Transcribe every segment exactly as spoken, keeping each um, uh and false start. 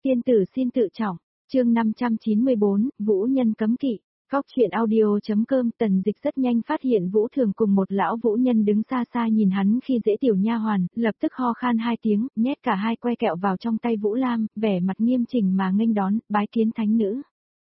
Tiên tử xin tự trọng, chương năm trăm chín mươi bốn, Vũ Nhân cấm kỵ. Góc chuyện audio.com. Tần Dịch rất nhanh phát hiện Vũ Thường cùng một lão vũ nhân đứng xa xa nhìn hắn khi dễ tiểu nha hoàn, lập tức ho khan hai tiếng, nhét cả hai que kẹo vào trong tay Vũ Lam, vẻ mặt nghiêm chỉnh mà nghênh đón, bái kiến thánh nữ.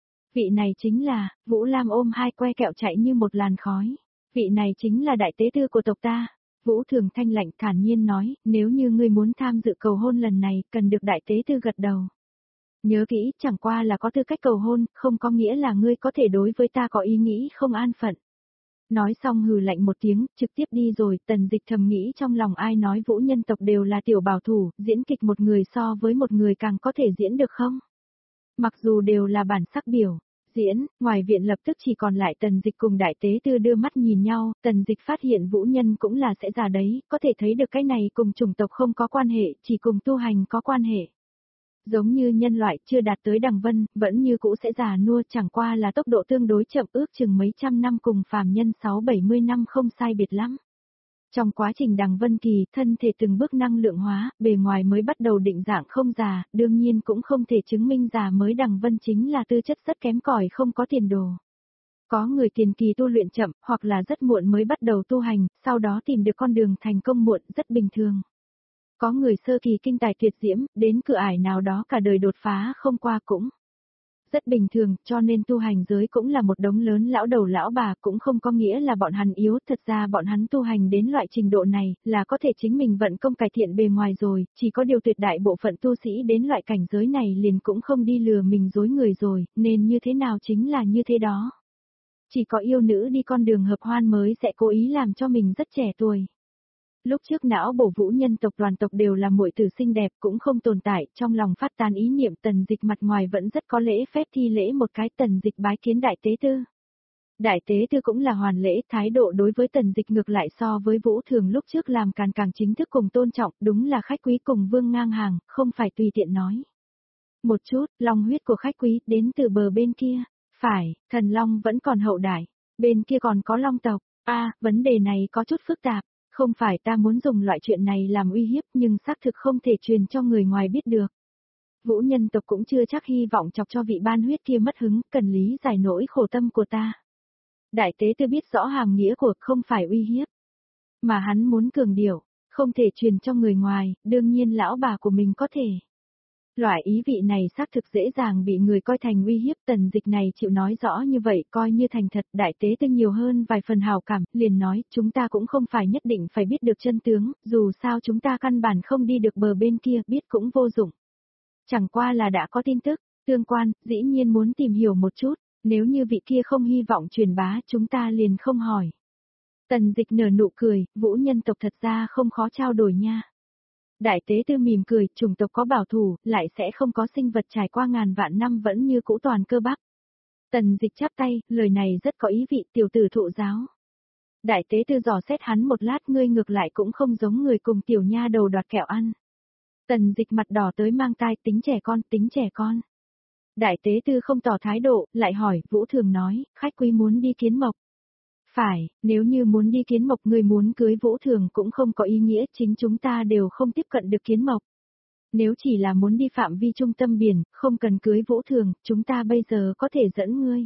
Vị này chính là, Vũ Lam ôm hai que kẹo chạy như một làn khói. Vị này chính là đại tế tư của tộc ta. Vũ Thường thanh lạnh thản nhiên nói, nếu như ngươi muốn tham dự cầu hôn lần này, cần được đại tế tư gật đầu. Nhớ kỹ, chẳng qua là có tư cách cầu hôn, không có nghĩa là ngươi có thể đối với ta có ý nghĩ không an phận. Nói xong hừ lạnh một tiếng, trực tiếp đi rồi. Tần Dịch thầm nghĩ trong lòng, ai nói Vũ nhân tộc đều là tiểu bảo thủ, diễn kịch một người so với một người càng có thể diễn được không? Mặc dù đều là bản sắc biểu diễn, ngoài viện lập tức chỉ còn lại Tần Dịch cùng đại tế tư đưa mắt nhìn nhau. Tần Dịch phát hiện Vũ nhân cũng là sẽ già đấy, có thể thấy được cái này cùng chủng tộc không có quan hệ, chỉ cùng tu hành có quan hệ. Giống như nhân loại chưa đạt tới đằng vân, vẫn như cũ sẽ già nua, chẳng qua là tốc độ tương đối chậm, ước chừng mấy trăm năm cùng phàm nhân sáu bảy mươi năm không sai biệt lắm. Trong quá trình đằng vân kỳ, thân thể từng bước năng lượng hóa, bề ngoài mới bắt đầu định dạng không già, đương nhiên cũng không thể chứng minh già mới đằng vân chính là tư chất rất kém cỏi không có tiền đồ. Có người tiền kỳ tu luyện chậm, hoặc là rất muộn mới bắt đầu tu hành, sau đó tìm được con đường thành công muộn, rất bình thường. Có người sơ kỳ kinh tài tuyệt diễm, đến cửa ải nào đó cả đời đột phá không qua cũng rất bình thường, cho nên tu hành giới cũng là một đống lớn lão đầu lão bà, cũng không có nghĩa là bọn hắn yếu, thật ra bọn hắn tu hành đến loại trình độ này, là có thể chính mình vận công cải thiện bề ngoài rồi, chỉ có điều tuyệt đại bộ phận tu sĩ đến loại cảnh giới này liền cũng không đi lừa mình dối người rồi, nên như thế nào chính là như thế đó. Chỉ có yêu nữ đi con đường hợp hoan mới sẽ cố ý làm cho mình rất trẻ tuổi. Lúc trước não bổ Vũ nhân tộc đoàn tộc đều là muội tử xinh đẹp cũng không tồn tại, trong lòng phát tán ý niệm. Tần Dịch mặt ngoài vẫn rất có lễ phép thi lễ một cái. Tần Dịch bái kiến đại tế tư. Đại tế tư cũng là hoàn lễ, thái độ đối với Tần Dịch ngược lại so với Vũ Thường lúc trước làm càng càng chính thức cùng tôn trọng, đúng là khách quý cùng vương ngang hàng, không phải tùy tiện nói. Một chút, long huyết của khách quý đến từ bờ bên kia, phải, thần long vẫn còn hậu đại, bên kia còn có long tộc. A, à, vấn đề này có chút phức tạp. Không phải ta muốn dùng loại chuyện này làm uy hiếp, nhưng xác thực không thể truyền cho người ngoài biết được. Vũ nhân tộc cũng chưa chắc hy vọng chọc cho vị ban huyết kia mất hứng, cần lý giải nỗi khổ tâm của ta. Đại tế tư biết rõ hàm nghĩa của không phải uy hiếp, mà hắn muốn cường điệu, không thể truyền cho người ngoài, đương nhiên lão bà của mình có thể. Loại ý vị này xác thực dễ dàng bị người coi thành uy hiếp. Tần Dịch này chịu nói rõ như vậy coi như thành thật. Đại tế tư nhiều hơn vài phần hào cảm, liền nói, chúng ta cũng không phải nhất định phải biết được chân tướng, dù sao chúng ta căn bản không đi được bờ bên kia, biết cũng vô dụng. Chẳng qua là đã có tin tức tương quan, dĩ nhiên muốn tìm hiểu một chút, nếu như vị kia không hy vọng truyền bá chúng ta liền không hỏi. Tần Dịch nở nụ cười, Vũ nhân tộc thật ra không khó trao đổi nha. Đại tế tư mỉm cười, chủng tộc có bảo thủ, lại sẽ không có sinh vật trải qua ngàn vạn năm vẫn như cũ toàn cơ bắp. Tần Dịch chắp tay, lời này rất có ý vị, tiểu tử thụ giáo. Đại tế tư dò xét hắn một lát, ngươi ngược lại cũng không giống người cùng tiểu nha đầu đoạt kẹo ăn. Tần Dịch mặt đỏ tới mang tai, tính trẻ con, tính trẻ con. Đại tế tư không tỏ thái độ, lại hỏi, Vũ Thường nói, khách quý muốn đi kiến mộc. Phải, nếu như muốn đi kiến mộc, người muốn cưới Vũ Thường cũng không có ý nghĩa, chính chúng ta đều không tiếp cận được kiến mộc. Nếu chỉ là muốn đi phạm vi trung tâm biển, không cần cưới Vũ Thường, chúng ta bây giờ có thể dẫn ngươi.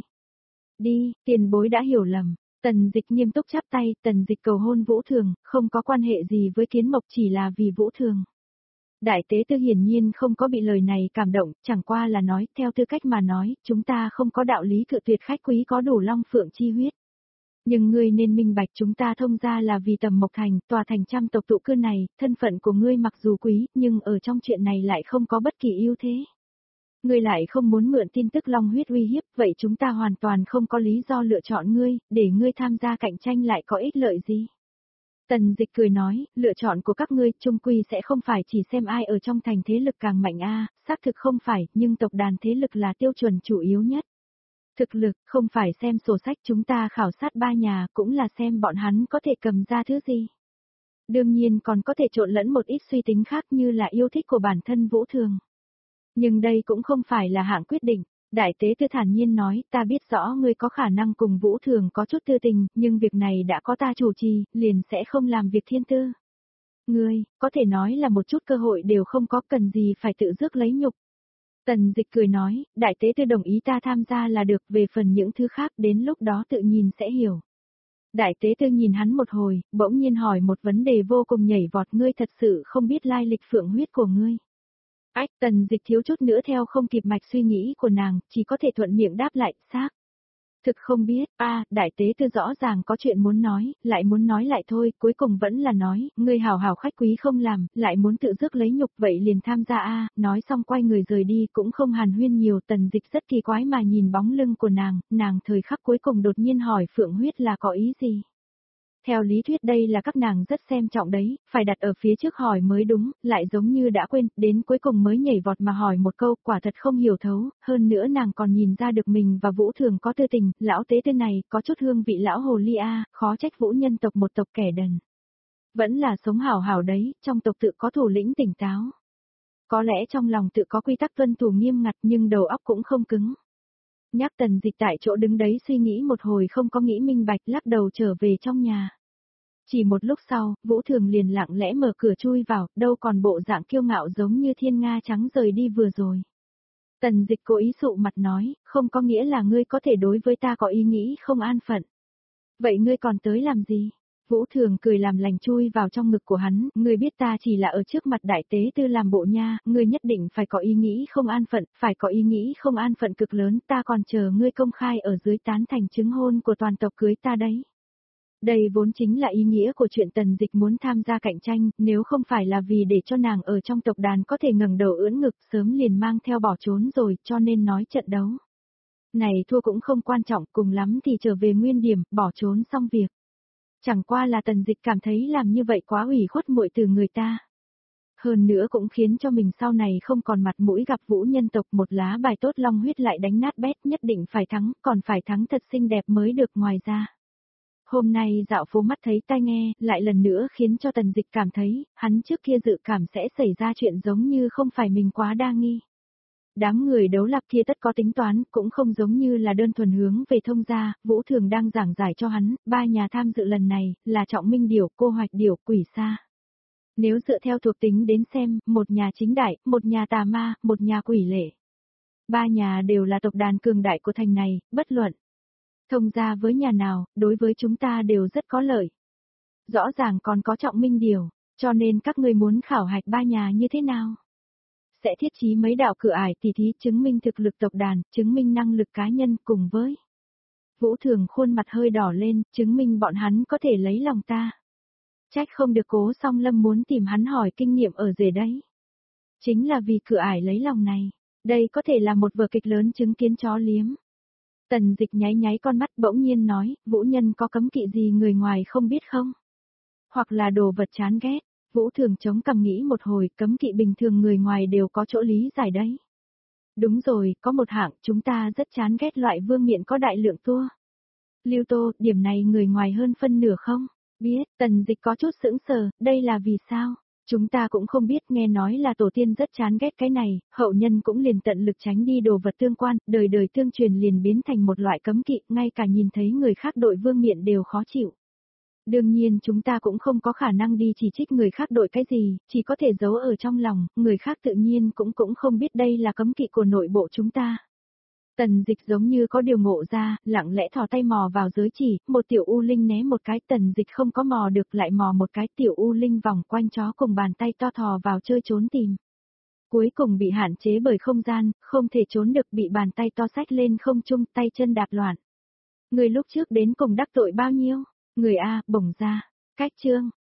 Đi, tiền bối đã hiểu lầm. Tần Dịch nghiêm túc chắp tay. Tần Dịch cầu hôn Vũ Thường, không có quan hệ gì với kiến mộc, chỉ là vì Vũ Thường. Đại tế tư hiển nhiên không có bị lời này cảm động, chẳng qua là nói, theo tư cách mà nói, chúng ta không có đạo lý cự tuyệt khách quý có đủ long phượng chi huyết. Nhưng ngươi nên minh bạch, chúng ta thông ra là vì Tầm Mộc Thành, tòa thành trăm tộc tụ cư này, thân phận của ngươi mặc dù quý, nhưng ở trong chuyện này lại không có bất kỳ ưu thế. Ngươi lại không muốn mượn tin tức long huyết uy hiếp, vậy chúng ta hoàn toàn không có lý do lựa chọn ngươi, để ngươi tham gia cạnh tranh lại có ích lợi gì. Tần Dịch cười nói, lựa chọn của các ngươi chung quy sẽ không phải chỉ xem ai ở trong thành thế lực càng mạnh a, xác thực không phải, nhưng tộc đàn thế lực là tiêu chuẩn chủ yếu nhất. Thực lực, không phải xem sổ sách, chúng ta khảo sát ba nhà, cũng là xem bọn hắn có thể cầm ra thứ gì. Đương nhiên còn có thể trộn lẫn một ít suy tính khác như là yêu thích của bản thân Vũ Thường. Nhưng đây cũng không phải là hạng quyết định. Đại tế tư thản nhiên nói, ta biết rõ ngươi có khả năng cùng Vũ Thường có chút tư tình, nhưng việc này đã có ta chủ trì, liền sẽ không làm việc thiên tư. Ngươi, có thể nói là một chút cơ hội đều không có, cần gì phải tự rước lấy nhục. Tần Dịch cười nói, đại tế tư đồng ý ta tham gia là được, về phần những thứ khác đến lúc đó tự nhìn sẽ hiểu. Đại tế tư nhìn hắn một hồi, bỗng nhiên hỏi một vấn đề vô cùng nhảy vọt, ngươi thật sự không biết lai lịch phượng huyết của ngươi. Ách, Tần Dịch thiếu chút nữa theo không kịp mạch suy nghĩ của nàng, chỉ có thể thuận miệng đáp lại, xác. Thực không biết, a đại tế tư rõ ràng có chuyện muốn nói, lại muốn nói lại thôi, cuối cùng vẫn là nói, ngươi hảo hảo khách quý không làm, lại muốn tự rước lấy nhục vậy liền tham gia a nói xong quay người rời đi cũng không hàn huyên nhiều. Tần Dịch rất kỳ quái mà nhìn bóng lưng của nàng, nàng thời khắc cuối cùng đột nhiên hỏi phượng huyết là có ý gì. Theo lý thuyết đây là các nàng rất xem trọng đấy, phải đặt ở phía trước hỏi mới đúng, lại giống như đã quên, đến cuối cùng mới nhảy vọt mà hỏi một câu, quả thật không hiểu thấu, hơn nữa nàng còn nhìn ra được mình và Vũ Thường có tư tình, lão tế tư này có chút hương vị lão hồ ly a, khó trách Vũ nhân tộc một tộc kẻ đần. Vẫn là sống hảo hảo đấy, trong tộc tự có thủ lĩnh tỉnh táo. Có lẽ trong lòng tự có quy tắc tuân thủ nghiêm ngặt nhưng đầu óc cũng không cứng. Nhắc Tần Dịch tại chỗ đứng đấy suy nghĩ một hồi không có nghĩ minh bạch, lắc đầu trở về trong nhà. Chỉ một lúc sau, Vũ Thường liền lặng lẽ mở cửa chui vào, đâu còn bộ dạng kiêu ngạo giống như thiên nga trắng rời đi vừa rồi. Tần Dịch cố ý sụ mặt nói, không có nghĩa là ngươi có thể đối với ta có ý nghĩ không an phận. Vậy ngươi còn tới làm gì? Vũ Thường cười làm lành chui vào trong ngực của hắn, ngươi biết ta chỉ là ở trước mặt đại tế tư làm bộ nha, ngươi nhất định phải có ý nghĩ không an phận, phải có ý nghĩ không an phận cực lớn, ta còn chờ ngươi công khai ở dưới tán thành chứng hôn của toàn tộc cưới ta đấy. Đây vốn chính là ý nghĩa của chuyện Tần Dịch muốn tham gia cạnh tranh, nếu không phải là vì để cho nàng ở trong tộc đàn có thể ngẩng đầu ưỡn ngực sớm liền mang theo bỏ trốn rồi, cho nên nói trận đấu. Này thua cũng không quan trọng, cùng lắm thì trở về nguyên điểm, bỏ trốn xong việc. Chẳng qua là Tần Dịch cảm thấy làm như vậy quá ủy khuất muội từ người ta. Hơn nữa cũng khiến cho mình sau này không còn mặt mũi gặp Vũ nhân tộc, một lá bài tốt long huyết lại đánh nát bét, nhất định phải thắng, còn phải thắng thật xinh đẹp mới được. Ngoài ra. Hôm nay dạo phố mắt thấy tai nghe, lại lần nữa khiến cho Tần Dịch cảm thấy, hắn trước kia dự cảm sẽ xảy ra chuyện giống như không phải mình quá đa nghi. Đám người đấu lạc kia tất có tính toán, cũng không giống như là đơn thuần hướng về thông gia, Vũ Thường đang giảng giải cho hắn, ba nhà tham dự lần này, là Trọng Minh Điểu, Cô Hoạch Điểu, Quỷ Sa. Nếu dựa theo thuộc tính đến xem, một nhà chính đại, một nhà tà ma, một nhà quỷ lệ. Ba nhà đều là tộc đàn cường đại của thành này, bất luận. Thông gia với nhà nào, đối với chúng ta đều rất có lợi. Rõ ràng còn có Trọng Minh Điểu, cho nên các ngươi muốn khảo hạch ba nhà như thế nào? Sẽ thiết trí mấy đạo cửa ải tỉ thí chứng minh thực lực tộc đàn, chứng minh năng lực cá nhân cùng với. Vũ Thường khuôn mặt hơi đỏ lên, chứng minh bọn hắn có thể lấy lòng ta. Trách không được Cố Song Lâm muốn tìm hắn hỏi kinh nghiệm ở rể đấy. Chính là vì cửa ải lấy lòng này, đây có thể là một vở kịch lớn chứng kiến chó liếm. Tần Dịch nháy nháy con mắt bỗng nhiên nói, Vũ nhân có cấm kỵ gì người ngoài không biết không? Hoặc là đồ vật chán ghét. Vũ Thường chống cằm nghĩ một hồi, cấm kỵ bình thường người ngoài đều có chỗ lý giải đấy. Đúng rồi, có một hạng, chúng ta rất chán ghét loại vương miện có đại lượng tua. Lưu Tô, điểm này người ngoài hơn phân nửa không? Biết, Tần Dịch có chút sững sờ, đây là vì sao? Chúng ta cũng không biết, nghe nói là tổ tiên rất chán ghét cái này, hậu nhân cũng liền tận lực tránh đi đồ vật tương quan, đời đời tương truyền liền biến thành một loại cấm kỵ, ngay cả nhìn thấy người khác đội vương miện đều khó chịu. Đương nhiên chúng ta cũng không có khả năng đi chỉ trích người khác đội cái gì, chỉ có thể giấu ở trong lòng, người khác tự nhiên cũng cũng không biết đây là cấm kỵ của nội bộ chúng ta. Tần Dịch giống như có điều ngộ ra, lặng lẽ thò tay mò vào giới chỉ, một tiểu u linh né một cái, Tần Dịch không có mò được lại mò một cái, tiểu u linh vòng quanh chó cùng bàn tay to thò vào chơi trốn tìm. Cuối cùng bị hạn chế bởi không gian, không thể trốn được, bị bàn tay to xách lên không trung, tay chân đạp loạn. Người lúc trước đến cùng đắc tội bao nhiêu? Người A, bổng ra. Cách chương.